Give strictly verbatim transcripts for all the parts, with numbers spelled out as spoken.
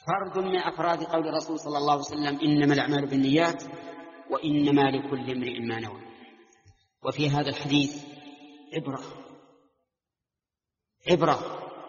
فرد من أفراد قول الرسول صلى الله عليه وسلم إنما الأعمال بالنيات وإنما لكل امرئ ما نوى. وفي هذا الحديث عبرة عبرة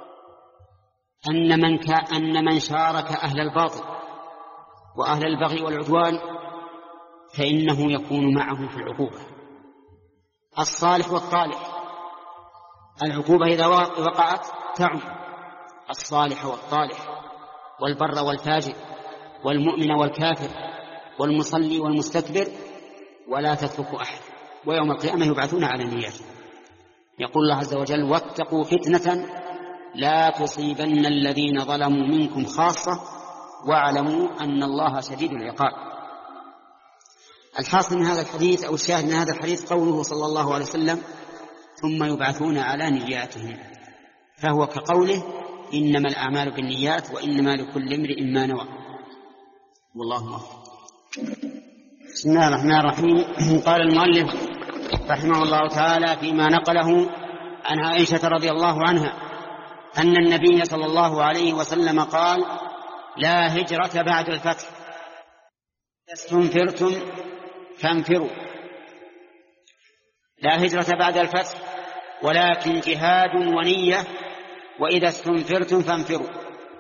أن من, أن من شارك أهل الباطل وأهل البغي والعدوان فإنه يكون معهم في العقوبة. الصالح والطالح، العقوبة إذا وقعت تعم الصالح والطالح والبر والفاجر والمؤمن والكافر والمصلي والمستكبر ولا تترك أحد، ويوم القيامة يبعثون على نياته. يقول الله عز وجل: واتقوا فتنة لا تصيبن الذين ظلموا منكم خاصة واعلموا أن الله شديد العقاب. الحاصل من هذا الحديث أو الشاهد من هذا الحديث قوله صلى الله عليه وسلم: ثم يبعثون على نياتهم، فهو كقوله: إنما الأعمال بالنيات وإنما لكل امرئ ما نوى. والله موفق. بسم الله الرحمن الرحيم. قال المؤلف رحمه الله تعالى فيما نقله عن عائشة رضي الله عنها أن النبي صلى الله عليه وسلم قال: لا هجرة بعد الفتح، استنفرتم فانفروا. لا هجرة بعد الفتح ولكن جهاد ونية، وإذا استنفرتم فانفروا.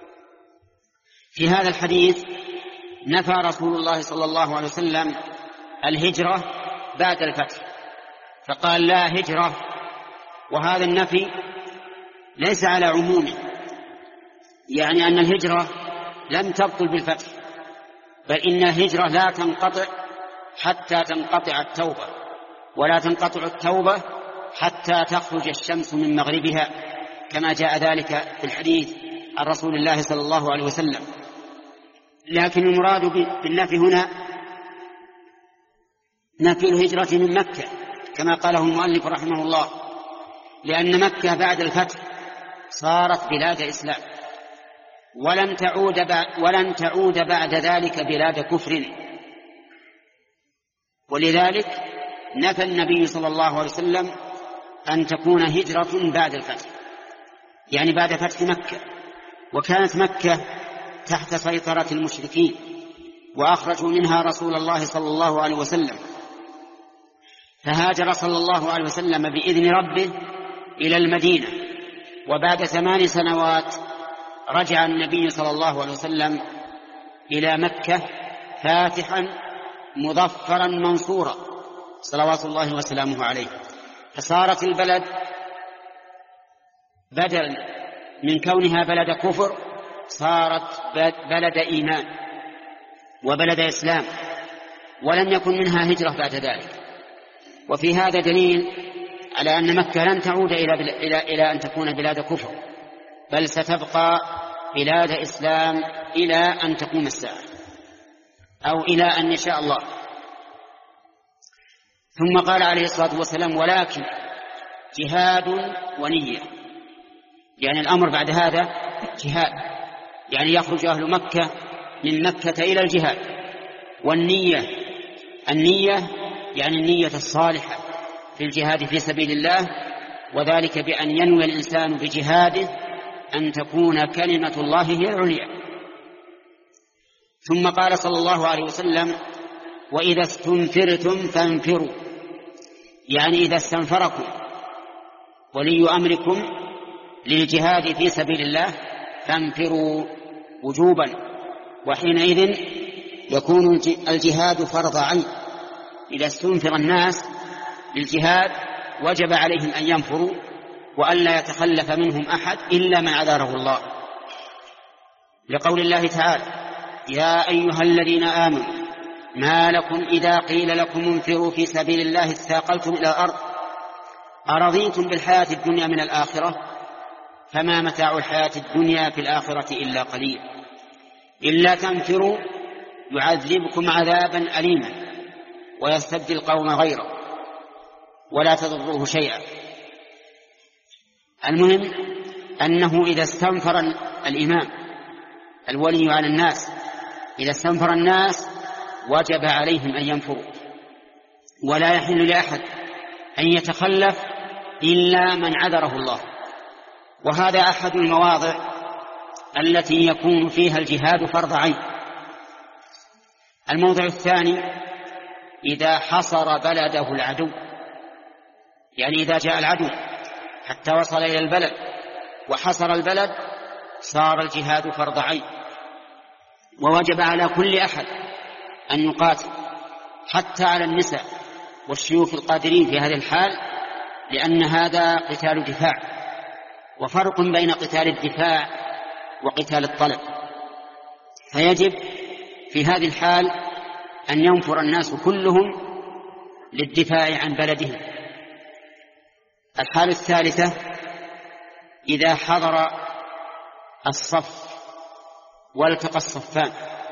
في هذا الحديث نفى رسول الله صلى الله عليه وسلم الهجرة بعد الفتح، فقال: لا هجرة. وهذا النفي ليس على عمومه، يعني أن الهجرة لم تبطل بالفتح، بل إن الهجرة لا تنقطع حتى تنقطع التوبة، ولا تنقطع التوبة حتى تخرج الشمس من مغربها، كما جاء ذلك في الحديث عن رسول الله صلى الله عليه وسلم. لكن المراد بالنفي هنا نفي الهجرة من مكة كما قاله المؤلف رحمه الله، لأن مكة بعد الفتح صارت بلاد إسلام، ولن تعود ولن تعود بعد ذلك بلاد كفر، ولذلك نفى النبي صلى الله عليه وسلم أن تكون هجرة بعد الفتح، يعني بعد فتح مكة. وكانت مكة تحت سيطرة المشركين، وأخرجوا منها رسول الله صلى الله عليه وسلم، فهاجر صلى الله عليه وسلم بإذن ربه إلى المدينة. وبعد ثمان سنوات رجع النبي صلى الله عليه وسلم إلى مكة فاتحا مظفرا منصورا صلوات الله وسلامه عليه، فصارت البلد بدلا من كونها بلد كفر صارت بلد إيمان وبلد إسلام، ولم يكن منها هجرة بعد ذلك. وفي هذا دليل على أن مكة لن تعود إلى, إلى, إلى أن تكون بلاد كفر، بل ستبقى بلاد إسلام إلى أن تقوم الساعة أو إلى أن يشاء الله. ثم قال عليه الصلاة والسلام: ولكن جهاد ونية، يعني الأمر بعد هذا جهاد، يعني يخرج أهل مكة من مكة إلى الجهاد. والنية، النية يعني النية الصالحة في الجهاد في سبيل الله، وذلك بأن ينوي الإنسان بجهاده أن تكون كلمة الله هي العليا. ثم قال صلى الله عليه وسلم: وإذا استنفرتم فانفروا، يعني إذا استنفركم ولي أمركم للجهاد في سبيل الله فانفروا وجوبا، وحينئذ يكون الجهاد فرض عين. إذا استنفر الناس للجهاد وجب عليهم أن ينفروا وألا يتخلف منهم أحد إلا من عذره الله، لقول الله تعالى: يا أيها الذين آمنوا ما لكم إذا قيل لكم انفروا في سبيل الله اثاقلتم إلى الأرض أرضيتم بالحياة الدنيا من الآخرة فما متاع الحياة الدنيا في الآخرة إلا قليل إلا تنفروا يعذبكم عذابا أليما ويستبدل قوم غيره ولا تضروه شيئا. المهم أنه إذا استنفر الإمام الولي على الناس، إذا استنفر الناس وجب عليهم أن ينفروا، ولا يحل لأحد أن يتخلف إلا من عذره الله. وهذا أحد المواضع التي يكون فيها الجهاد فرض عين. الموضع الثاني إذا حصر بلده العدو، يعني إذا جاء العدو حتى وصل إلى البلد وحصر البلد صار الجهاد فرض عين، ووجب على كل أحد أن يقاتل، حتى على النساء والشيوخ القادرين في هذه الحال، لأن هذا قتال دفاع، وفرق بين قتال الدفاع وقتال الطلب. فيجب في هذه الحال أن ينفر الناس كلهم للدفاع عن بلدهم. الحالة الثالثة إذا حضر الصف والتقى الصفان،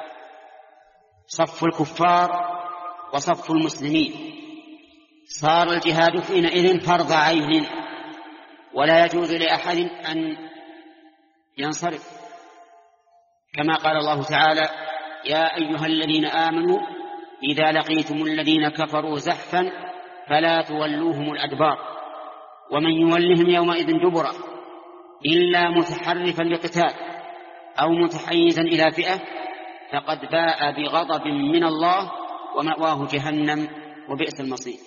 صف الكفار وصف المسلمين، صار الجهاد حينئذ فرض عين، ولا يجوز لأحد أن ينصرف، كما قال الله تعالى: يا أيها الذين آمنوا إذا لقيتم الذين كفروا زحفا فلا تولوهم الأدبار ومن يولهم يومئذ دبره إلا متحرفا لقتال أو متحيزا إلى فئة فقد باء بغضب من الله ومأواه جهنم وبئس المصير.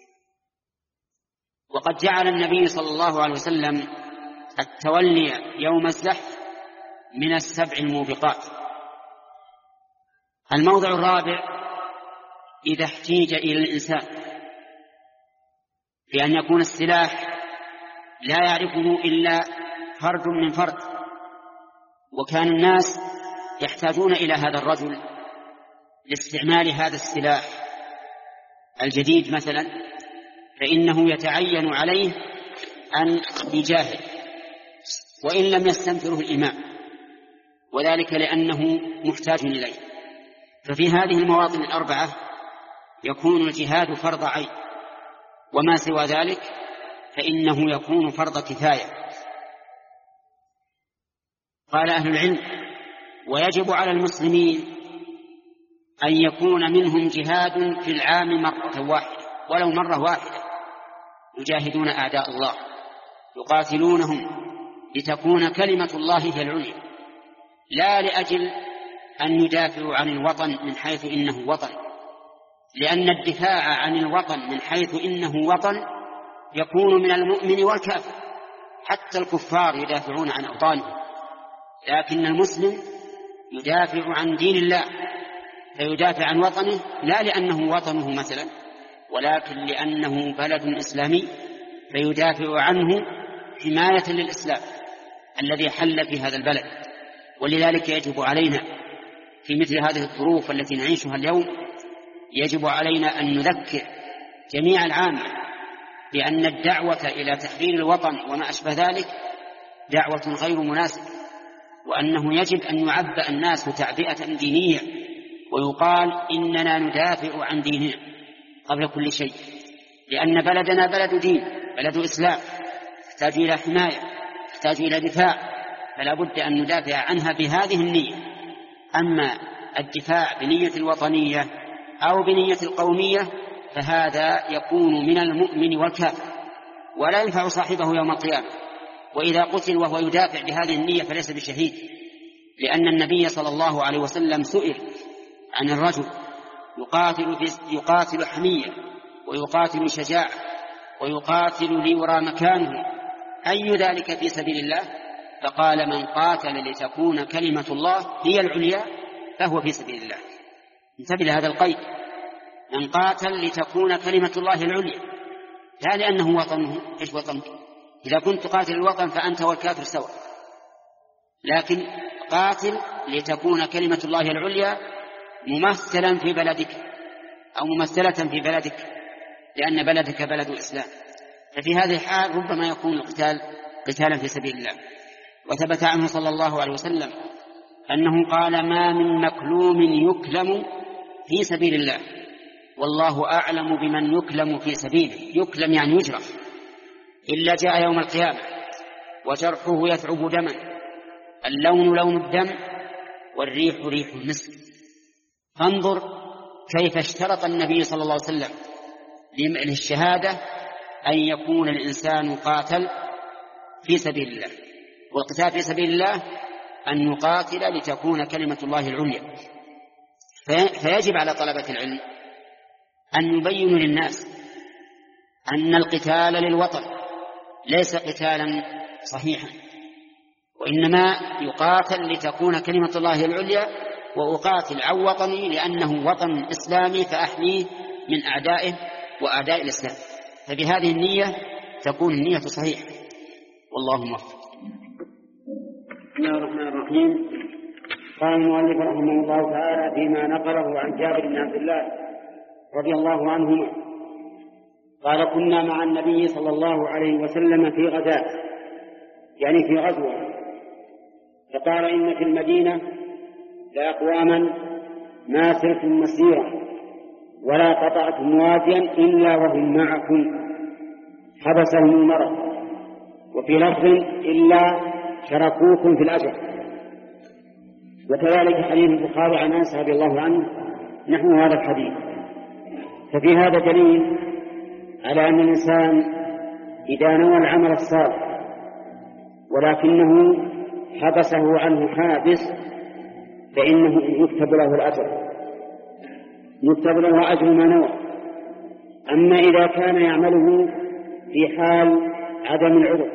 وقد جعل النبي صلى الله عليه وسلم التولي يوم الزحف من السبع الموبقات. الموضع الرابع إذا احتيج إلى الإنسان بأن يكون السلاح لا يعرفه إلا فرد من فرد، وكان الناس يحتاجون إلى هذا الرجل لاستعمال هذا السلاح الجديد مثلا، فإنه يتعين عليه أن يجاهد وإن لم يستنفره الإمام، وذلك لأنه محتاج إليه. ففي هذه المواطن الأربعة يكون الجهاد فرض عين، وما سوى ذلك فإنه يكون فرض كفاية. قال أهل العلم: ويجب على المسلمين أن يكون منهم جهاد في العام مرة واحدة، ولو مرة واحدة، يجاهدون أعداء الله يقاتلونهم لتكون كلمة الله هي العليا، لا لأجل أن يدافعوا عن الوطن من حيث إنه وطن، لأن الدفاع عن الوطن من حيث إنه وطن يكون من المؤمن والكافر، حتى الكفار يدافعون عن أوطانهم، لكن المسلم يدافع عن دين الله، فيدافع عن وطنه لا لأنه وطنه مثلا، ولكن لأنه بلد إسلامي، فيدافع عنه حماية للإسلام الذي حل في هذا البلد. ولذلك يجب علينا في مثل هذه الظروف التي نعيشها اليوم، يجب علينا أن نذكر جميع العامة بأن الدعوة إلى تحرير الوطن وما أشبه ذلك دعوة غير مناسبة، وأنه يجب أن يعبأ الناس تعبئة دينية، ويقال إننا ندافع عن ديننا قبل كل شيء، لأن بلدنا بلد دين، بلد إسلام، يحتاج إلى حماية، يحتاج إلى دفاع، فلا بد أن ندافع عنها بهذه النية. أما الدفاع بنية الوطنية أو بنية القومية فهذا يكون من المؤمن والكافر، ولا ينفع صاحبه يوم القيامة. وإذا قتل وهو يدافع بهذه النية فليس بشهيد، لأن النبي صلى الله عليه وسلم سئل عن الرجل يقاتل, يقاتل حمية ويقاتل شجاعة ويقاتل ليرى مكانه، أي ذلك في سبيل الله؟ فقال: من قاتل لتكون كلمة الله هي العليا فهو في سبيل الله. انتبه لهذا القيد: من قاتل لتكون كلمة الله العليا، لا لأنه وطنه. إيش وطنك؟ إذا كنت تقاتل الوطن فأنت والكافر سواء، لكن قاتل لتكون كلمة الله العليا ممثلا في بلدك أو ممثلة في بلدك، لأن بلدك بلد الإسلام. ففي هذه الحال ربما يكون القتال قتالا في سبيل الله. وثبت عنه صلى الله عليه وسلم أنه قال: ما من مكلوم يكلم في سبيل الله والله أعلم بمن يكلم في سبيله، يكلم يعني يجرح، إلا جاء يوم القيامة وجرحه يثعب دما، اللون لون الدم والريح ريح المسك. فانظر كيف اشترط النبي صلى الله عليه وسلم للشهادة أن يكون الإنسان قاتل في سبيل الله. والقتال في سبيل الله أن يقاتل لتكون كلمة الله العليا. فيجب على طلبة العلم أن يبينوا للناس أن القتال للوطن ليس قتالا صحيحا، وإنما يقاتل لتكون كلمة الله العليا، وأقاتل عن وطني لأنه وطن إسلامي فأحميه من أعدائه وأعداء الإسلام. فبهذه النية تكون النية صحيحة، والله موفق. بسم الله الرحمن الرحيم. قال المؤلف رحمه الله تعالى فيما نقله عن جابر بن عبد الله رضي الله عنهما قال: كنا مع النبي صلى الله عليه وسلم في غزاة، يعني في غزوة، فقال: إن في المدينة لأقواما ما سرتم مسيرا ولا قطعتم واديا إلا وهم معكم حبسهم المرض، وفي لفظ إلا شركوكم في الأجر. وكذلك حديث البخاري عن أنس رضي الله عنه نحو هذا الحديث. ففي هذا دليل على أن الإنسان إذا نوى العمل الصالح ولكنه حبسه عنه حابس فإنه يكتب له الأجر، يكتب له أجر ما نوى. أما إذا كان يعمله في حال عدم العذر،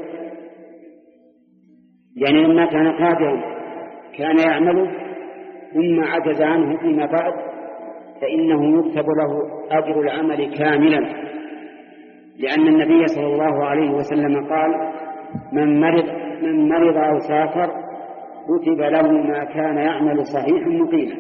يعني لما كان قادرا كان يعمله ثم عجز عنه فيما بعد، فإنه يكتب له أجر العمل كاملا، لأن النبي صلى الله عليه وسلم قال: من مرض, من مرض أو سافر كتب له ما كان يعمل صحيحا مقيما.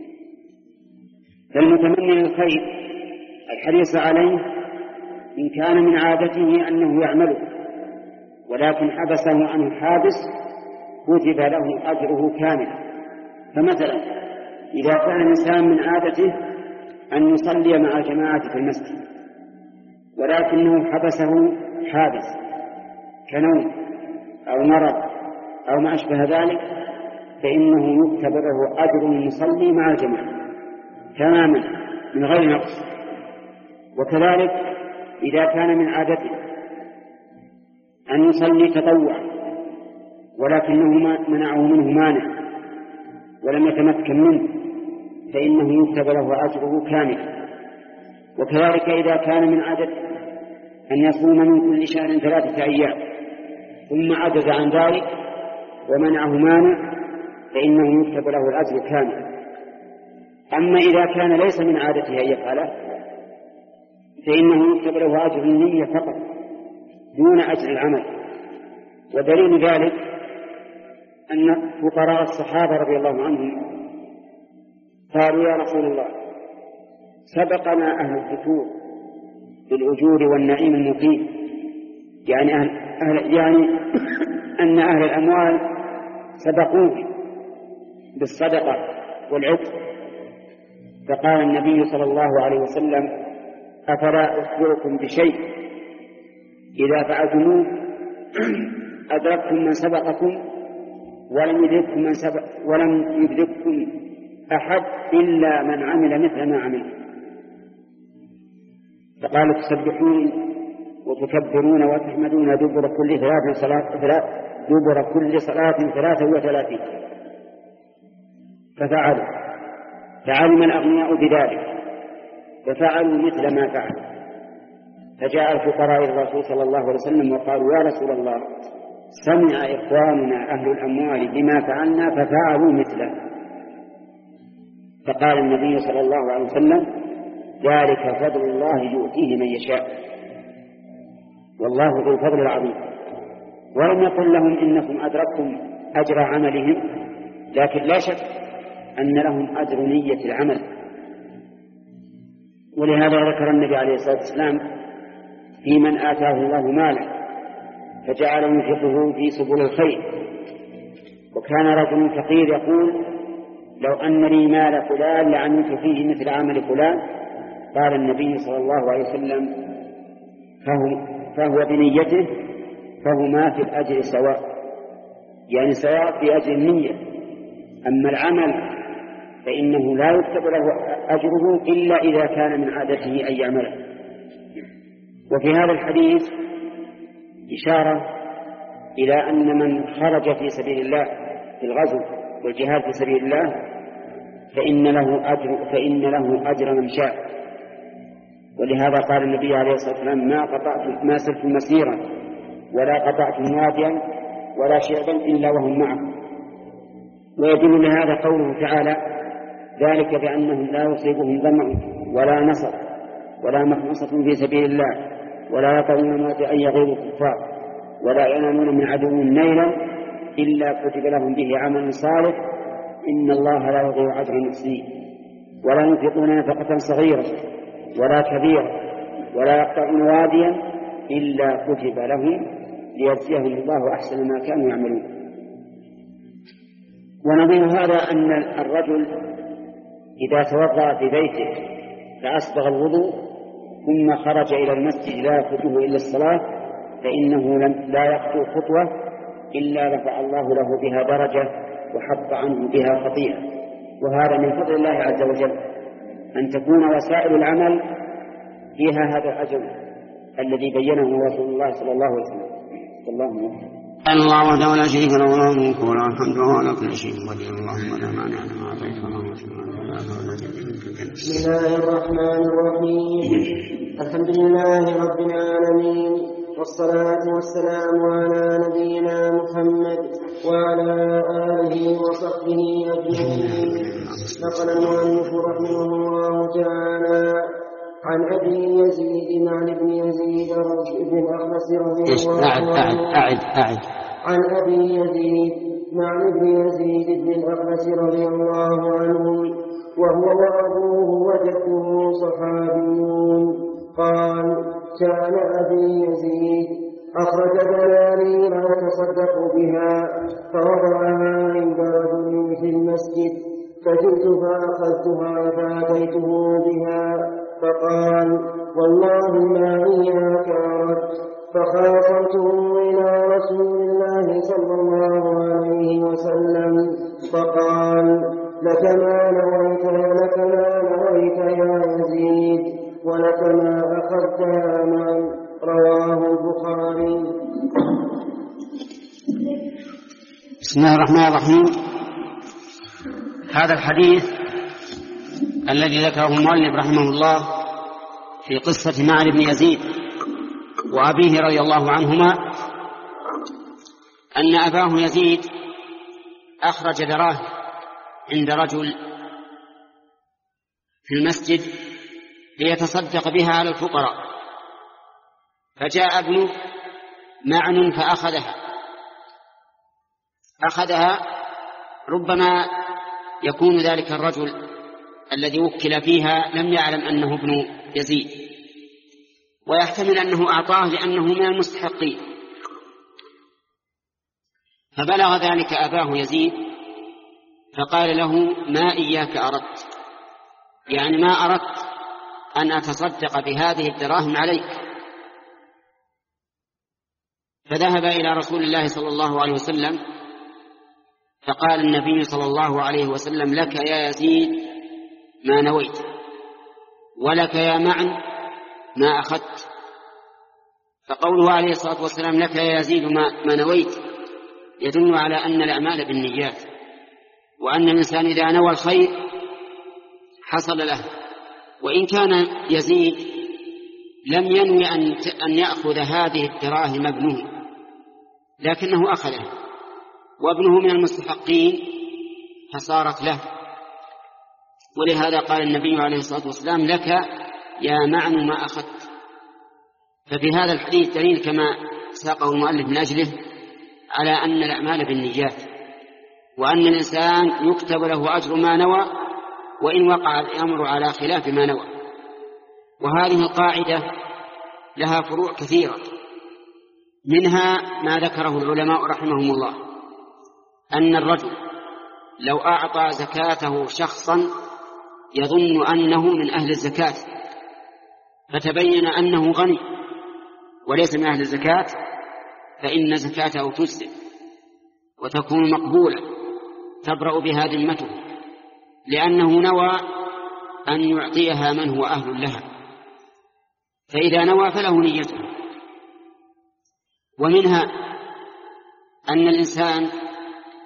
فالمتمني للخير الحريص عليه إن كان من عادته أنه يعمله ولكن حبسه عنه حابس كتب له أجره كاملا. فمثلا إذا كان الإنسان من عادته أن يصلي مع الجماعة في المسجد ولكنه حبسه حابس كنوم أو مرض أو ما أشبه ذلك، فإنه يكتب له أجر المصلي مع الجماعة تماما من غير نقص. وكذلك إذا كان من عادته أن يصلي تطوع ولكنه منعه منه مانع ولم يتمكن منه، فإنه يكتب له أجره كاملا. وكذلك إذا كان من عادته أن يصوم من كل شهر ثلاثة أيام ثم عجز عن ذلك ومنعه مانع، فإنه يكتب له الأجر كاملا. أما إذا كان ليس من عادته أن يفعله فإنه يكتب له أجر النية فقط دون أجر العمل. ودليل ذلك أن فقراء الصحابة رضي الله عنهم قالوا: يا رسول الله، سبقنا أهل الفتور بالأجور والنعيم المقيم، يعني أهل أهل يعني أن أهل الأموال سبقوه بالصدقة والعتق. فقال النبي صلى الله عليه وسلم: أفلا أخبركم بشيء إذا فعلتموه أدركتم من سبقكم ولم يدرككم من سبق ولم يدرككم أحد إلا من عمل مثل ما عمل. فقال: تسبحون وتكبرون وتحمدون دبر كل ثلاث صلاة ثلاث دبر كل صلاة ثلاثة وثلاثين. ففعلوا، فعلم الأغنياء بذلك ففعلوا مثل ما فعل. فجاء الفقراء إلى الرسول صلى الله عليه وسلم وقالوا: يا رسول الله، سمع إخواننا أهل الأموال بما فعلنا ففعلوا مثله. فقال النبي صلى الله عليه وسلم: ذلك فضل الله يؤتيه من يشاء، والله ذو الفضل العظيم. ولم يقل لهم إنكم أدركتم أجر عملهم، لكن لا شك أن لهم أجر نية العمل. ولهذا ذكر النبي عليه الصلاة والسلام في من آتاه الله مالا فجعل ينفقه في سبل الخير. وكان رجل فقير يقول: لو أن لي مال فلان لعملت فيه مثل عمل فلان. قال النبي صلى الله عليه وسلم: فهو, فهو بنيته فهما في الأجر سواء، يعني سواء في أجر النية. أما العمل فإنه لا يكتب له أجره إلا إذا كان من عادته أن يعمله. وفي هذا الحديث إشارة إلى أن من خرج في سبيل الله في الغزو والجهاد في سبيل الله فإن له أجر فإن له أجر من شاء. ولهذا قال النبي عليه الصلاة والسلام: ما قطعت ما سلت مسيرا ولا قطعت واديا ولا شعبا إلا وهم معكم. ويدل لهذا قوله تعالى: ذلك بأنهم لا يصيبهم ظمأ ولا نصر ولا مخمصة في سبيل الله ولا يطعون موطئا يغيظ الكفار ولا ينالون من عدو نيلا إلا كتب لهم به عمل صالح إن الله لا يضيع أجر المحسنين. ولا ينفقون نفقة صغيرة ولا كبيرة ولا يقطعون واديا إلا كتب لهم ليجزيهم الله أحسن ما كانوا يعملون. ونظير هذا أن الرجل إذا توضأ في بيته فأسبغ الوضوء ثم خرج إلى المسجد لا يخرجه إلا الصلاة فإنه لا يخطو خطوة إلا رفع الله له بها درجة وحط عنه بها خطيئة. وهذا من فضل الله عز وجل أن تكون وسائل العمل فيها هذا الأجر الذي بينه رسول الله صلى الله عليه وسلم. اللهم الله وحده لا شريك له له الملك وله الحمد وهو على كل شيء قدير. اللهم لا مانع لما أعطيت ولا معطي لما منعت. بسم الله الرحمن الرحيم. الحمد لله رب العالمين والصلاة والسلام على نبينا محمد وعلى آله وصحبه أجمعين. نقل المؤلف رحمه الله تعالى عن أبي يزيد عن ابن يزيد بن الأخنس رضي الله عنه أعد أعد عن أبي يزيد عن ابن يزيد بن الأخنس رضي الله عنه وهو وأبوه وجده صحابيون قال: كان أبي يزيد أخرج دنانير يتصدق بها فوضعها عند رجل في المسجد فجئت فأخذتها فأتيته بها فقال: والله ما إياك أردت. فخاصمته إلى رسول الله صلى الله عليه وسلم فقال: لك ما نويت ولك ما نويت يا يزيد ولك ما أخذت يا من. رواه البخاري. بسم الله الرحمن الرحيم. هذا الحديث الذي ذكره المؤلف رحمه الله في قصة معن بن يزيد وأبيه رضي الله عنهما أن أباه يزيد أخرج دراهم عند رجل في المسجد ليتصدق بها على الفقراء، فجاء ابنه معن فأخذها أخذها ربما يكون ذلك الرجل الذي وكل فيها لم يعلم أنه ابن يزيد، ويحتمل أنه أعطاه لأنه من المستحقين، فبلغ ذلك أباه يزيد فقال له: ما إياك أردت، يعني ما أردت أن أتصدق بهذه الدراهم عليك. فذهب إلى رسول الله صلى الله عليه وسلم فقال النبي صلى الله عليه وسلم: لك يا يزيد ما نويت ولك يا معن ما أخذت. فقوله عليه الصلاة والسلام لك يا يزيد ما نويت يدل على أن الأعمال بالنيات، وأن الإنسان إذا نوى الخير حصل له. وإن كان يزيد لم ينوي أن يأخذ هذه الدراهم ابنه، لكنه أخذها وابنه من المستحقين فصارت له. ولهذا قال النبي عليه الصلاة والسلام: لك يا معن ما أخذت. ففي هذا الحديث دليل كما ساقه المؤلف من أجله على أن الأعمال بالنيات، وأن الإنسان يكتب له أجر ما نوى وإن وقع الأمر على خلاف ما نوى. وهذه القاعدة لها فروع كثيرة، منها ما ذكره العلماء رحمهم الله أن الرجل لو أعطى زكاته شخصا يظن أنه من أهل الزكاة فتبين أنه غني وليس من أهل الزكاة، فإن زكاته تجزئ وتكون مقبولة تبرأ بها ذمته، لأنه نوى أن يعطيها من هو أهل لها، فإذا نوى فله نيته. ومنها أن الإنسان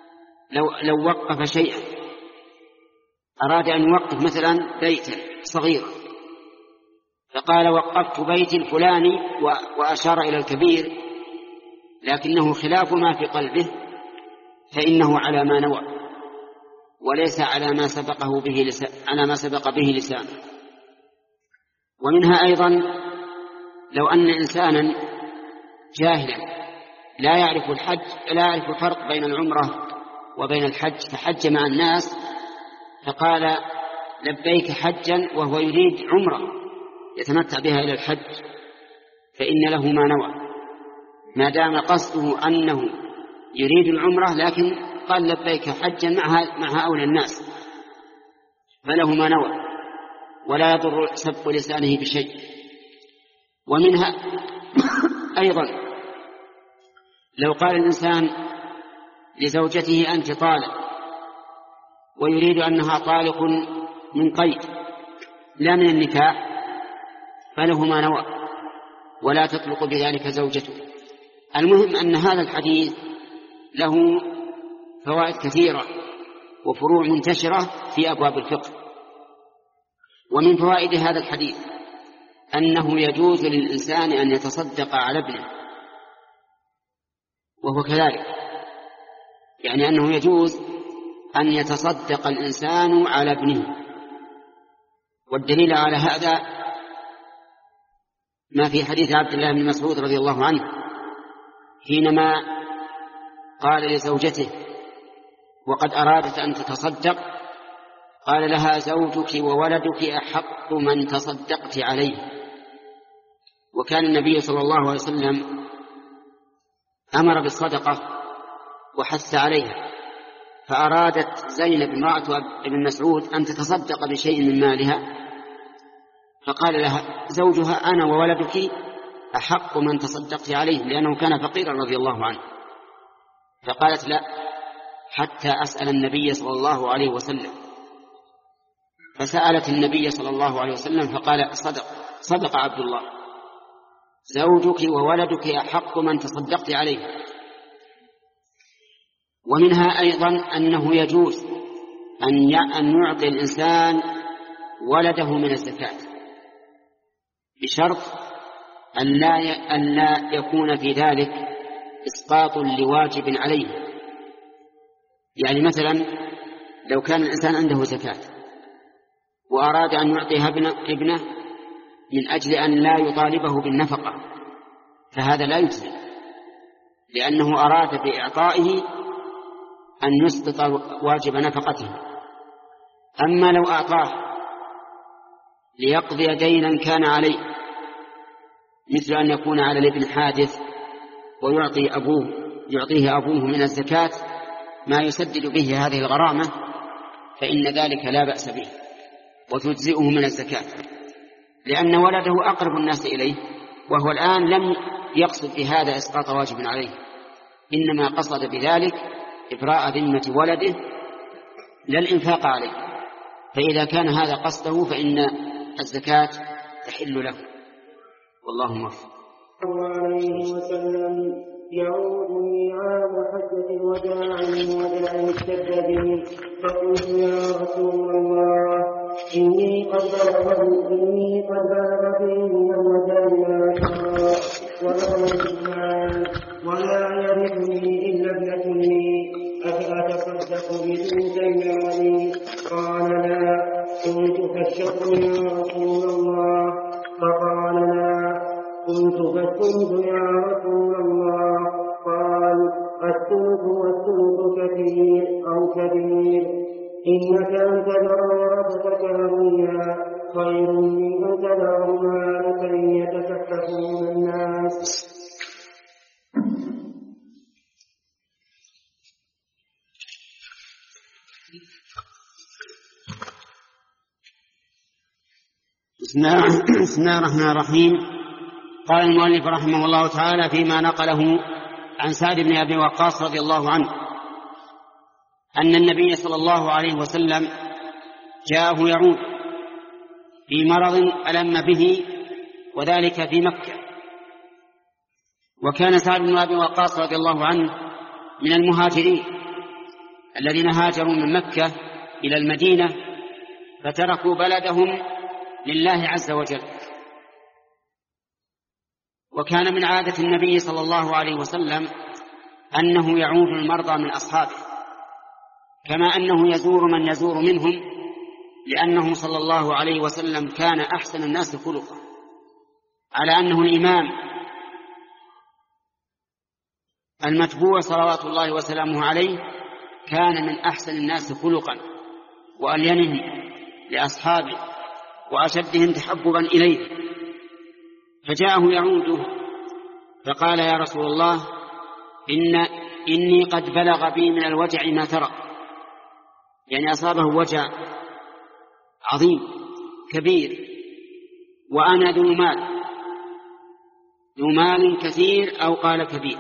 لو, لو وقف شيئا، أراد أن يوقف مثلا بيتا صغيرا فقال وقفت بيت الفلاني وأشار إلى الكبير لكنه خلاف ما في قلبه، فإنه على ما نوى وليس على ما سبقه به لسان على ما سبق به لسانه. ومنها أيضا لو أن إنسانا جاهلا لا يعرف الحج لا يعرف الفرق بين العمرة وبين الحج فحج مع الناس فقال لبيك حجا وهو يريد عمرة يتمتع بها إلى الحج، فإن له ما نوى ما دام قصده أنه يريد العمرة لكن قال لبيك حجا مع هؤلاء الناس فله ما نوى ولا يضر سبق لسانه بشيء. ومنها أيضا لو قال الإنسان لزوجته أنت طالق ويريد أنها طالق من قيد لا من النكاح فله ما نوى ولا تطلق بذلك زوجته. المهم أن هذا الحديث له فوائد كثيرة وفروع منتشرة في أبواب الفقه. ومن فوائد هذا الحديث أنه يجوز للإنسان أن يتصدق على ابنه، وهو كذلك يعني أنه يجوز أن يتصدق الإنسان على ابنه. والدليل على هذا ما في حديث عبد الله بن مسعود رضي الله عنه حينما قال لزوجته وقد أرادت أن تتصدق قال لها زوجك وولدك أحق من تصدقت عليه. وكان النبي صلى الله عليه وسلم أمر بالصدقة وحث عليها، فأرادت زينب امرأة ابن مسعود أن تتصدق بشيء من مالها فقال لها زوجها أنا وولدك أحق من تصدقت عليه لأنه كان فقيرا رضي الله عنه. فقالت لا حتى أسأل النبي صلى الله عليه وسلم، فسألت النبي صلى الله عليه وسلم فقال صدق صدق عبد الله زوجك وولدك أحق من تصدقت عليه. ومنها أيضا أنه يجوز أن يعطي الإنسان ولده من الزكاة بشرط أن لا أن لا يكون في ذلك إسقاط لواجب عليه. يعني مثلا لو كان الإنسان عنده زكاة وأراد أن يعطيها ابنه من أجل أن لا يطالبه بالنفقة فهذا لا يجزي، لأنه أراد بإعطائه أن يسقط واجب نفقته. أما لو أعطاه ليقضي دينا كان عليه مثل أن يكون على الابن حادث ويعطي أبوه يعطيه أبوه من الزكاة ما يسدد به هذه الغرامة فإن ذلك لا بأس به وتجزئه من الزكاة، لأن ولده أقرب الناس إليه وهو الآن لم يقصد بهذا إسقاط واجب عليه، إنما قصد بذلك إبراء ذمة ولده لا الإنفاق عليه. فإذا كان هذا قصده فإن الزكاة تحل له والله موفق. صلى الله عليه وسلم يعودني عام حجة الوداع وداع اشتد به فقلت يا رسول الله إني قد بلغ إني قد بلغ فيه من الوداع ما شاء وبلغ المال ولا يرثني إلا ابنة لي أفأتصدق بثلث مالي؟ قال لا. قلت فالشطر يا رسول الله؟ فقال لا. قلت فالثلث يا رسول الله؟ قال الثلث والثلث كثير أو كبير. إنك أن تذر ورثتك هويا خير من أن تذرهما لكي يتكففون الناس. بسم الله الرحمن الرحيم. قال المؤلف رحمه الله تعالى فيما نقله عن سعد بن أبي وقاص رضي الله عنه أن النبي صلى الله عليه وسلم جاءه يعود في مرض ألم به وذلك في مكة، وكان سعد بن أبي وقاص رضي الله عنه من المهاجرين الذين هاجروا من مكة إلى المدينة فتركوا بلدهم لله عز وجل. وكان من عادة النبي صلى الله عليه وسلم أنه يعود المرضى من أصحابه، كما أنه يزور من يزور منهم، لأنه صلى الله عليه وسلم كان أحسن الناس خلقا، على أنه الإمام المتبوع صلوات الله وسلامه عليه كان من أحسن الناس خلقا وألينهم لأصحابه وأشدهم تحببا إليه. فجاءه يعوده فقال: يا رسول الله، إن إني قد بلغ بي من الوجع ما ترى، يعني أصابه وجع عظيم كبير، وأنا ذو مال ذو مال كثير، أو قال كبير،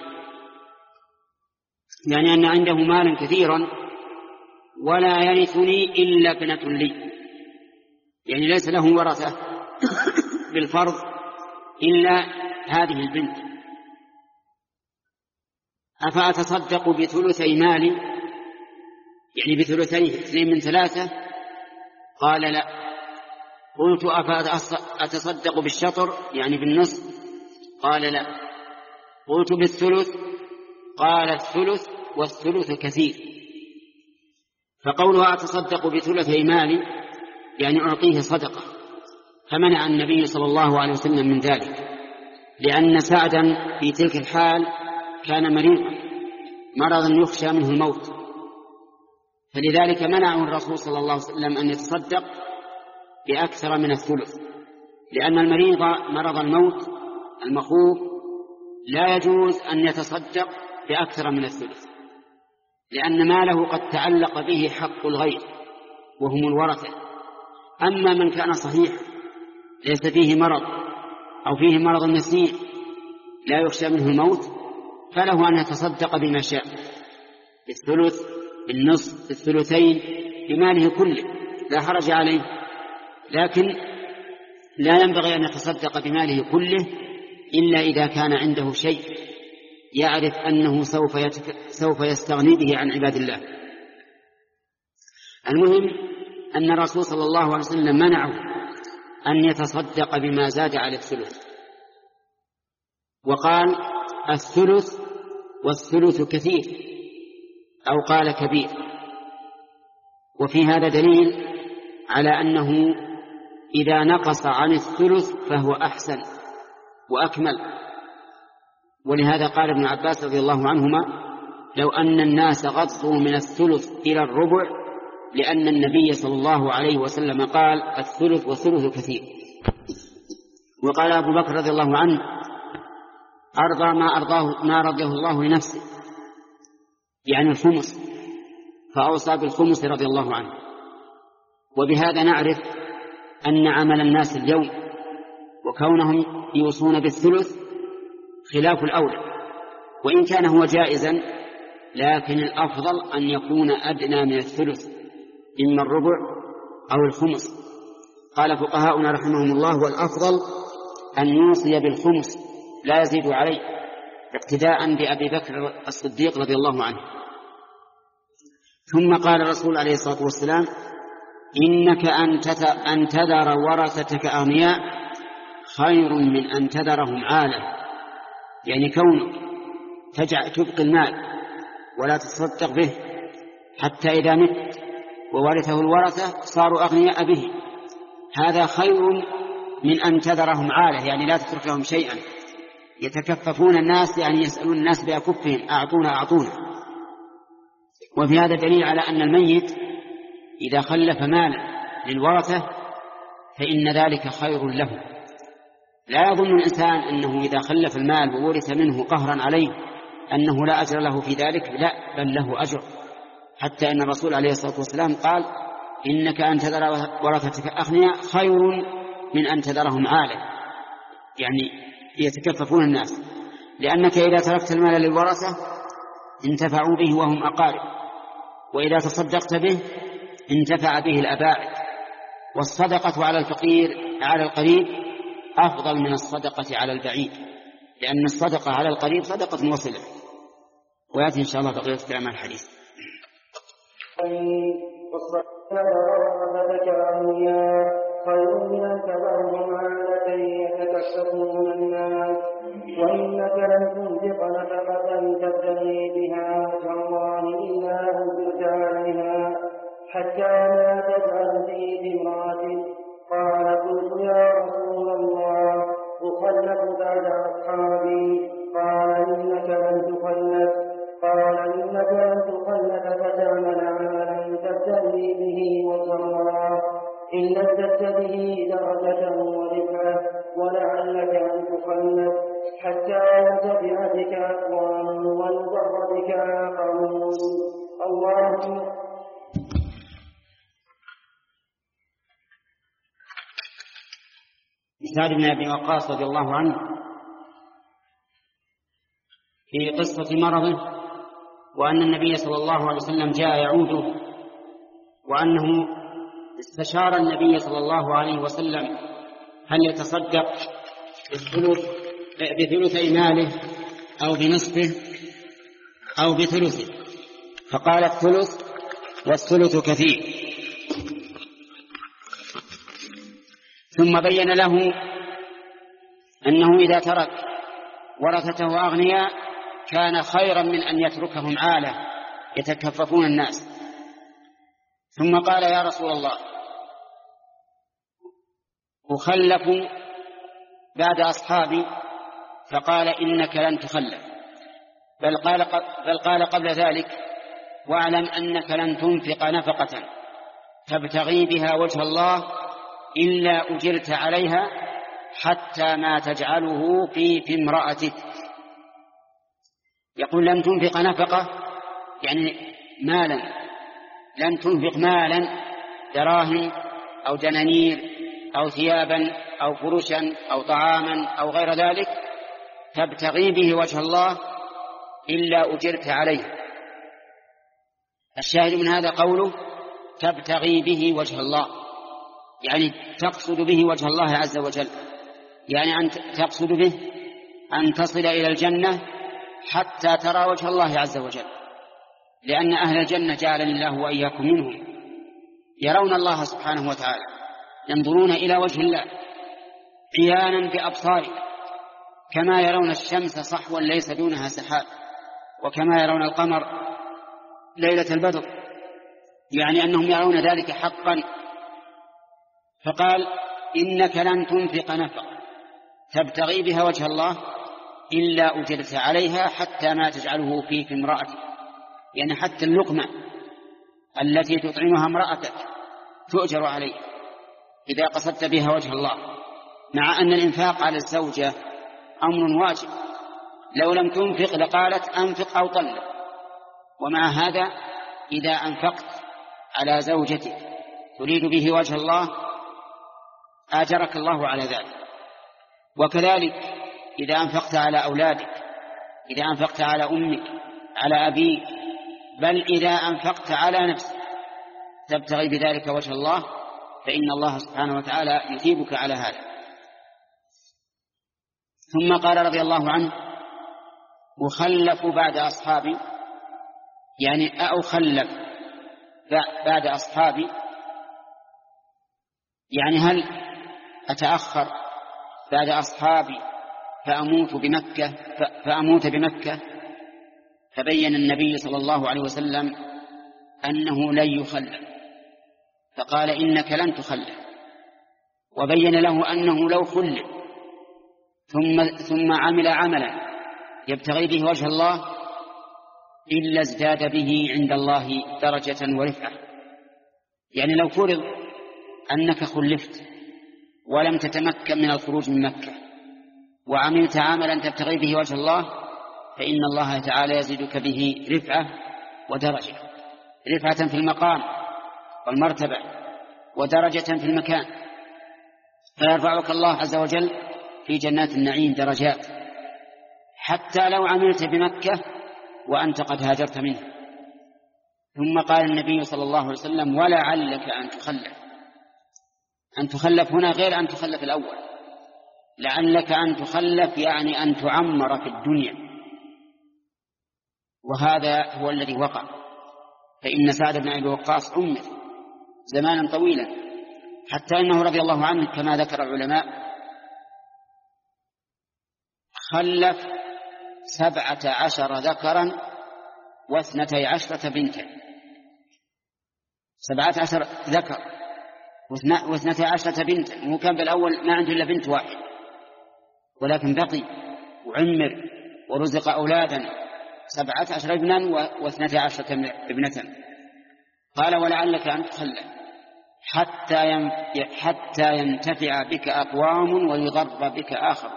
يعني أن عنده مالا كثيرا ولا يرثني إلا ابنة لي، يعني ليس له ورثة بالفرض إلا هذه البنت، أفأتصدق بثلثي مالي، يعني بثلثيه اثنين من ثلاثة؟ قال: لا. قلت: أفأتصدق بالشطر، يعني بالنصف؟ قال: لا. قلت: بالثلث؟ قال: الثلث، والثلث كثير. فقولها أتصدق بثلثي مالي يعني أعطيه صدقة، فمنع النبي صلى الله عليه وسلم من ذلك، لأن سعدا في تلك الحال كان مريضا مرضا يخشى منه الموت، فلذلك منعه الرسول صلى الله عليه وسلم أن يتصدق بأكثر من الثلث، لأن المريض مرض الموت المخوف لا يجوز أن يتصدق بأكثر من الثلث، لأن ماله قد تعلق به حق الغير وهم الورثة. أما من كان صحيح ليس فيه مرض أو فيه مرض نسيء لا يخشى منه الموت، فله أن يتصدق بما شاء، بالثلث، بالنصف، بالثلثين، بماله كله، لا حرج عليه، لكن لا ينبغي أن يتصدق بماله كله إلا إذا كان عنده شيء يعرف أنه سوف, يتك... سوف يستغني به عن عباد الله. المهم أن الرسول صلى الله عليه وسلم منعه أن يتصدق بما زاد على الثلث، وقال: الثلث، والثلث كثير، أو قال كبير. وفي هذا دليل على أنه إذا نقص عن الثلث فهو أحسن وأكمل. ولهذا قال ابن عباس رضي الله عنهما: لو أن الناس غضوا من الثلث إلى الربع، لأن النبي صلى الله عليه وسلم قال: الثلث والثلث كثير. وقال أبو بكر رضي الله عنه: أرضى ما أرضاه ما رضيه الله لنفسه، يعني الخمس، فأوصى بالخمس رضي الله عنه. وبهذا نعرف أن عمل الناس اليوم وكونهم يوصون بالثلث خلاف الأولى، وإن كان هو جائزا، لكن الأفضل أن يكون أدنى من الثلث، إما الربع أو الخمس. قال فقهاؤنا رحمهم الله: والأفضل أن يوصي بالخمس لا يزيد عليه، اقتداء بأبي بكر الصديق رضي الله عنه. ثم قال الرسول عليه الصلاة والسلام: إنك أن تذر ورثتك أغنياء خير من أن تذرهم عالة، يعني كونك تبقي المال ولا تصدق به حتى إذا مت وورثه الورثة صاروا أغنياء به، هذا خير من أن تذرهم عالة، يعني لا تترك لهم شيئا يتكففون الناس، يعني يسألون الناس بأكفهم: أعطونا أعطونا. وفي هذا دليل على أن الميت إذا خلف مالا للورثة فإن ذلك خير له. لا يظن الإنسان أنه إذا خلف المال وورث منه قهرا عليه أنه لا أجر له في ذلك، لا، بل له أجر، حتى أن الرسول عليه الصلاة والسلام قال: إنك أن تذر ورثتك أغنياء خير من أن تذرهم عالة، يعني يتكففون الناس، لأنك إذا تركت المال للورثة انتفعوا به وهم أقارب، وإذا تصدقت به انتفع به الأباعد. والصدقة على الفقير على القريب أفضل من الصدقة على البعيد، لأن الصدقة على القريب صدقة وصلة. ويأتي إن شاء الله بقية كلام الحديث. والصلاة فذكرهم إياه خير من أن تذرهم عادة يتكففون الناس وإنك لن تنفق نفقة تبتغي بها وجه الله إلا أنزلت عليها حتى لا تجعل في امرأتك. قال قلت يا رسول الله أخلف بعد أصحابي؟ قال إنك لن تخلف. قال إنك لن تخلف فتعمل عملا تبتغي به وجه الله إلا ازددت به درجة ورفعة ولعلك أن تخلف حتى ينتفع بك أقوام ويضر بك آخرون. اللهم سعد بن أبي وقاص رضي الله عنه في قصة مرضه وأن النبي صلى الله عليه وسلم جاء يعوده وأنه استشار النبي صلى الله عليه وسلم هل يتصدق بثلث ماله أو بنصفه أو بثلثه، فقال الثلث والثلث كثير. ثم بين له أنه إذا ترك ورثته أغنياء كان خيرا من أن يتركهم عالة يتكففون الناس. ثم قال يا رسول الله أخلف بعد أصحابي؟ فقال إنك لن تخلف، بل قال, بل قال قبل ذلك واعلم أنك لن تنفق نفقة تبتغي بها وجه الله إلا أجرت عليها حتى ما تجعله في في امرأتك. يقول لن تنفق نفقة يعني مالا، لن تنفق مالا دراهم أو دنانير أو ثيابا أو فرشا أو طعاما أو غير ذلك تبتغي به وجه الله إلا أجرت عليه. الشاهد من هذا قوله تبتغي به وجه الله، يعني تقصد به وجه الله عز وجل، يعني أن تقصد به أن تصل إلى الجنة حتى ترى وجه الله عز وجل، لأن أهل الجنة جعلني الله وإياكم منهم يرون الله سبحانه وتعالى، ينظرون إلى وجه الله عيانا بأبصارهم كما يرون الشمس صحوا ليس دونها سحاب، وكما يرون القمر ليلة البدر، يعني أنهم يرون ذلك حقا. فقال إنك لن تنفق نفقة تبتغي بها وجه الله إلا أجرت عليها حتى ما تجعله فيك امرأتك، يعني حتى اللقمة التي تطعمها امرأتك تؤجر عليه إذا قصدت بها وجه الله، مع أن الإنفاق على الزوجة أمر واجب، لو لم تنفق لقالت أنفق أو طلق، ومع هذا إذا أنفقت على زوجتك تريد به وجه الله آجرك الله على ذلك. وكذلك إذا أنفقت على أولادك، إذا أنفقت على أمك، على أبيك، بل إذا أنفقت على نفسك تبتغي بذلك وجه الله فإن الله سبحانه وتعالى يثيبك على هذا. ثم قال رضي الله عنه أخلف بعد أصحابي، يعني أخلف بعد أصحابي، يعني هل أتأخر بعد أصحابي فأموت بمكة فأموت بمكة؟ فبين النبي صلى الله عليه وسلم أنه لن يخلف، فقال إنك لن تخلف، وبين له أنه لو خلف ثم, ثم عمل عملا يبتغي به وجه الله إلا ازداد به عند الله درجة ورفعة. يعني لو فرض أنك خلفت ولم تتمكن من الخروج من مكة وعملت عملا تبتغي به وجه الله فإن الله تعالى يزيدك به رفعة ودرجة، رفعة في المقام والمرتبة ودرجة في المكان، فيرفعك الله عز وجل في جنات النعيم درجات، حتى لو عملت بمكة وأنت قد هاجرت منه. ثم قال النبي صلى الله عليه وسلم ولعلك أن تخلف. أن تخلف هنا غير أن تخلف الأول، لعلك أن تخلف يعني أن تعمر في الدنيا، وهذا هو الذي وقع، فإن سعد بن أبي وقاص عمر زمانا طويلا، حتى إنه رضي الله عنه كما ذكر العلماء خلف سبعة عشر ذكرا واثنتي عشرة بنتا، سبعة عشر ذكر واثنتي عشرة بنتا. هو كان بالأول ما عنده إلا بنت واحد، ولكن بقي وعمر ورزق أولادا سبعة عشر ابنا واثنتي عشرة ابنة. قال ولعلك أن تخلف حتى حتى ينتفع بك أقوام ويضر بك آخر.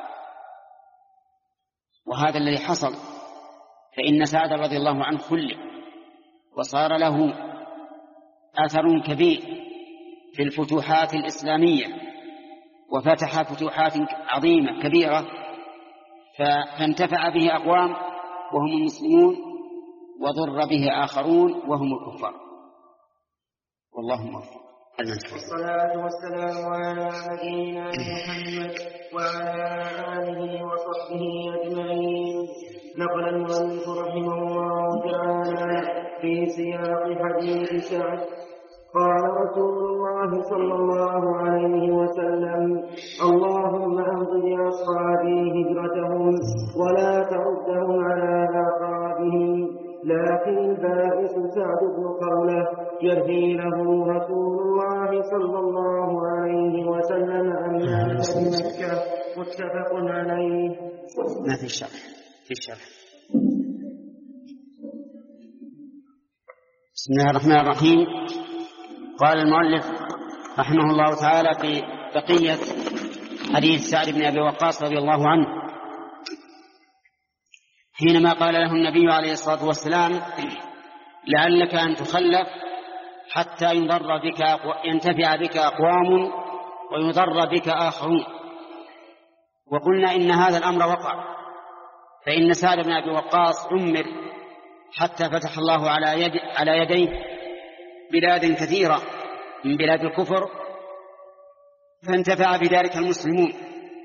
وهذا الذي حصل، فإن سعد رضي الله عنه خلف وصار له أثر كبير في الفتوحات الإسلامية، وفتح فتوحات عظيمة كبيرة، فانتفع به أقوام وهم المسلمون، وضر به آخرون وهم الكفار. والله موفق. والصلاة والسلام على نبينا محمد وعلى آله وصحبه أجمعين. نقل المؤلف رحمه الله تعالى في سياق حديث سعد قال رسول الله صلى الله عليه وسلم: اللهم أمض لأصحابي هجرتهم ولا تردهم على أعقابهم. لكن البائس سعد بن قولة يرثي له رسول الله صلى الله عليه وسلم أن مات بمكة. متفق عليه. ما في الشرح في الشرح. بسم الله الرحمن الرحيم. قال المؤلف رحمه الله تعالى في بقية حديث سعد بن أبي وقاص رضي الله عنه، حينما قال له النبي عليه الصلاة والسلام: لعلك أن تخلف حتى يضر بك ينتفع بك أقوام ويضر بك آخرون. وقلنا إن هذا الأمر وقع، فإن سعد بن أبي وقاص عمر حتى فتح الله على, يد على يديه بلاد كثيرة من بلاد الكفر، فانتفع بذلك المسلمون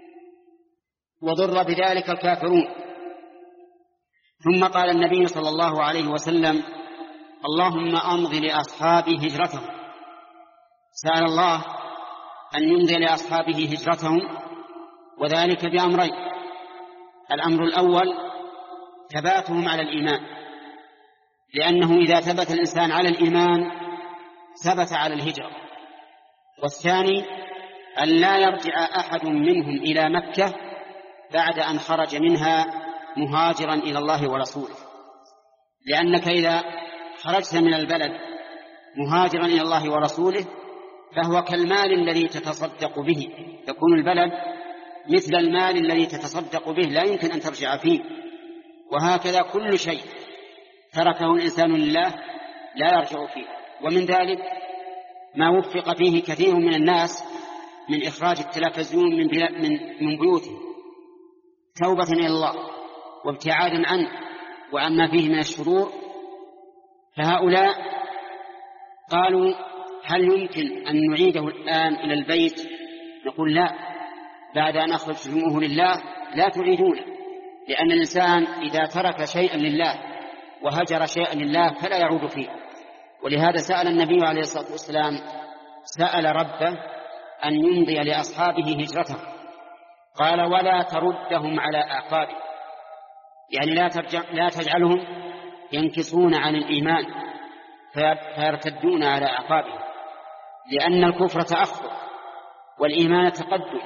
وضر بذلك الكافرون. ثم قال النبي صلى الله عليه وسلم: اللهم أمض لأصحابي هجرتهم. سأل الله أن يمضي لأصحابه هجرتهم، وذلك بأمرين: الأمر الأول ثباتهم على الإيمان، لأنه إذا ثبت الإنسان على الإيمان ثبت على الهجرة. والثاني أن لا يرجع أحد منهم إلى مكة بعد أن خرج منها مهاجرا إلى الله ورسوله، لأنك إذا خرجت من البلد مهاجرا إلى الله ورسوله فهو كالمال الذي تتصدق به، يكون البلد مثل المال الذي تتصدق به لا يمكن أن ترجع فيه. وهكذا كل شيء تركه الإنسان لله لا يرجع فيه. ومن ذلك ما وفق فيه كثير من الناس من إخراج التلفزيون من, من, من بيوتهم توبة إلى الله وابتعادا عنه وعما فيه من الشرور. فهؤلاء قالوا: هل يمكن أن نعيده الآن إلى البيت؟ نقول: لا، بعد أن أخرجتموه لله لا تعيدونه، لأن الإنسان إذا ترك شيئا لله وهجر شيئا لله فلا يعود فيه. ولهذا سأل النبي عليه الصلاة والسلام سأل ربه أن يمضي لأصحابه هجرتهم، قال: ولا تردهم على أعقابهم، يعني لا, ترجع لا تجعلهم ينكصون عن الإيمان فيرتدون على أعقابهم، لأن الكفر تأخر والإيمان تقدم.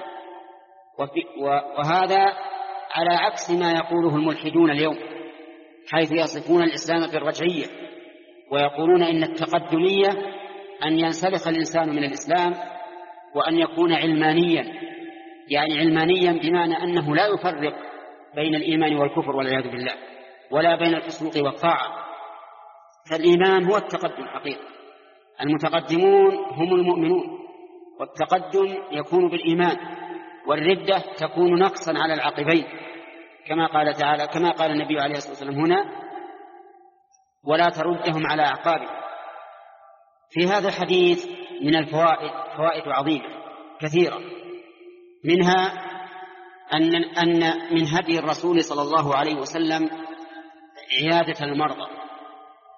وهذا على عكس ما يقوله الملحدون اليوم، حيث يصفون الإسلام بالرجعية ويقولون إن التقدمية أن ينسلخ الإنسان من الإسلام وأن يكون علمانيا، يعني علمانيا بمعنى أنه لا يفرق بين الإيمان والكفر والعياذ بالله، ولا بين الفسوق والطاعة. فالإيمان هو التقدم حقيقة، المتقدمون هم المؤمنون، والتقدم يكون بالإيمان، والردة تكون نقصا على العقبين، كما قال تعالى كما قال النبي عليه الصلاة والسلام هنا: ولا تردهم على أعقابهم. في هذا الحديث من الفوائد فوائد عظيمة كثيرة، منها أن أن من هدي الرسول صلى الله عليه وسلم عيادة المرضى،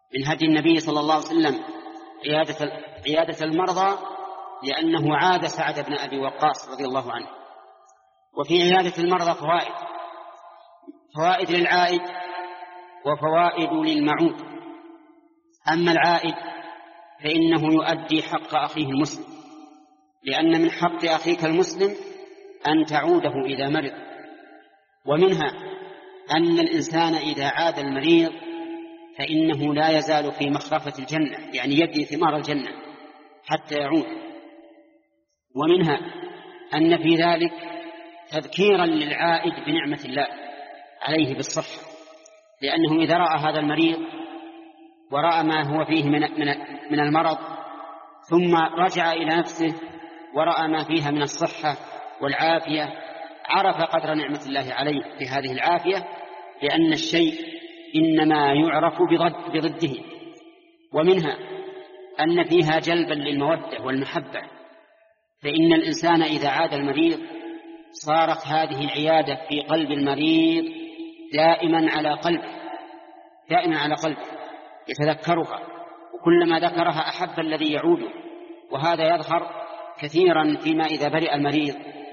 من هدي النبي صلى الله عليه وسلم عيادة, عيادة المرضى، لأنه عاد سعد بن أبي وقاص رضي الله عنه. وفي عيادة المرضى فوائد فوائد للعائد وفوائد للمعود. أما العائد فإنه يؤدي حق أخيه المسلم، لأن من حق أخيك المسلم أن تعوده إذا مرض. ومنها أن الإنسان إذا عاد المريض فإنه لا يزال في مخرفة الجنة، يعني يبني ثمار الجنة حتى يعود. ومنها أن في ذلك تذكيرا للعائد بنعمة الله عليه بالصحة، لأنه إذا رأى هذا المريض ورأى ما هو فيه من, من, من المرض، ثم رجع إلى نفسه ورأى ما فيها من الصحة والعافية، عرف قدر نعمة الله عليه في هذه العافية، لأن الشيء إنما يعرف بضد بضده. ومنها أن فيها جلبا للمودة والمحبة، فإن الإنسان إذا عاد المريض صارت هذه العيادة في قلب المريض دائما على قلبه دائما على قلبه يتذكرها، وكلما ذكرها أحب الذي يعوده. وهذا يظهر كثيرا فيما إذا برئ المريض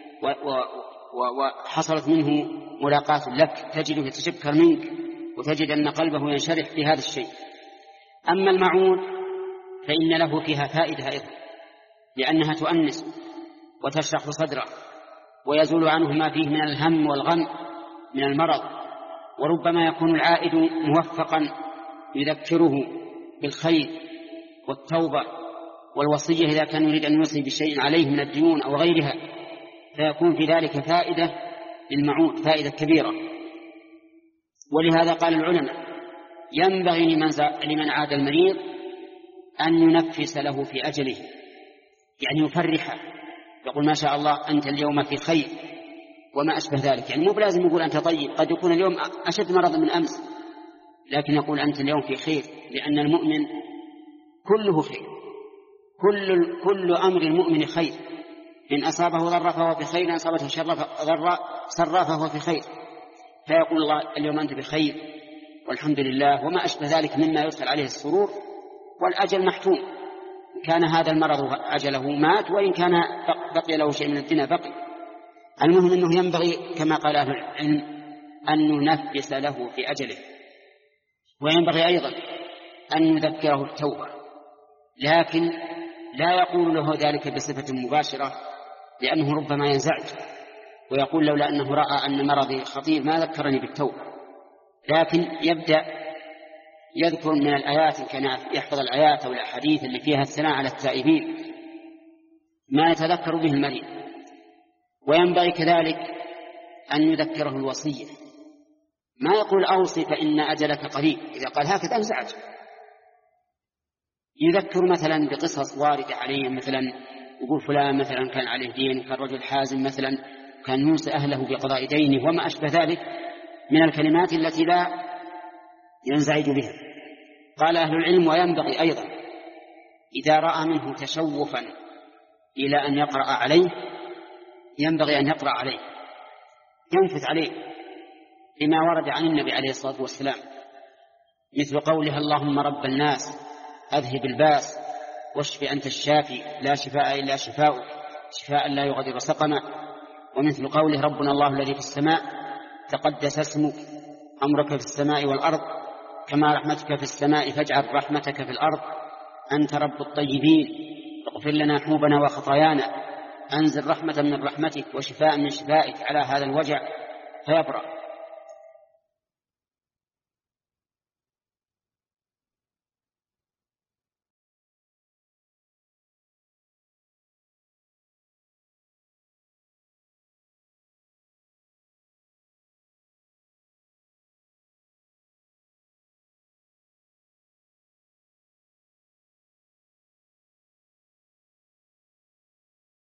وحصلت منه ملاقاة لك، تجده يتشكر منك وتجد أن قلبه ينشرح في هذا الشيء. أما المعود فإن له فيها فائدة أيضا، لأنها تؤنس وتشرح صدره ويزول عنه ما فيه من الهم والغم من المرض. وربما يكون العائد موفقا يذكره بالخير والتوبة والوصية إذا كان يريد أن يوصي بشيء عليه من الديون أو غيرها، فيكون في ذلك فائدة للمعود، فائدة كبيرة. ولهذا قال العلماء ينبغي لمن, لمن عاد المريض أن ينفس له في أجله، يعني يفرحه، يقول ما شاء الله أنت اليوم في خير وما أشبه ذلك. يعني مو بلازم يقول أنت طيب، قد يكون اليوم أشد مرض من أمس، لكن يقول أنت اليوم في خير، لأن المؤمن كله خير، كل, كل أمر المؤمن خير، إن أصابه ضر فهو في خير، إن أصابته شر سر فهو في خير. فيقول الله اليوم أنت بخير والحمد لله، وما أشبه ذلك مما يدخل عليه السرور. والأجل محتوم، إن كان هذا المرض أجله مات، وإن كان بقي له شيء من الدنيا بقي. المهم أنه ينبغي كما قال أهل العلم أن ننفس له في أجله، وينبغي أيضا أن نذكره التوبة، لكن لا يقول له ذلك بصفة مباشرة، لأنه ربما ينزعج ويقول لولا أنه رأى أن مرضي خطير ما ذكرني بالتوبة. لكن يبدأ يذكر من الآيات، كان يحفظ الآيات والأحاديث اللي فيها الثناء على التائبين ما يتذكر به المريض. وينبغي كذلك أن يذكره الوصية، ما يقول أوصي فإن أجلك قريب، إذا قال هكذا انزعج. يذكر مثلا بقصص واردة عليه، مثلا يقول فلان مثلا كان عليه دين، كان رجل حازم مثلا، كان يوصي أهله بقضاء دينه، وما أشبه ذلك من الكلمات التي لا ينزعج بها. قال أهل العلم وينبغي أيضا إذا رأى منه تشوفا إلى أن يقرأ عليه، ينبغي أن يقرأ عليه، ينفث عليه، لما ورد عن النبي عليه الصلاة والسلام، مثل قولها اللهم رب الناس أذهب الباس واشف أنت الشافي لا شفاء إلا شفاؤك شفاء لا يغادر سقما. ومثل قوله ربنا الله الذي في السماء تقدس اسمك أمرك في السماء والأرض كما رحمتك في السماء فاجعل رحمتك في الأرض أنت رب الطيبين اغفر لنا حوبنا وخطايانا أنزل رحمة من رحمتك وشفاء من شفائك على هذا الوجع فيبرأ.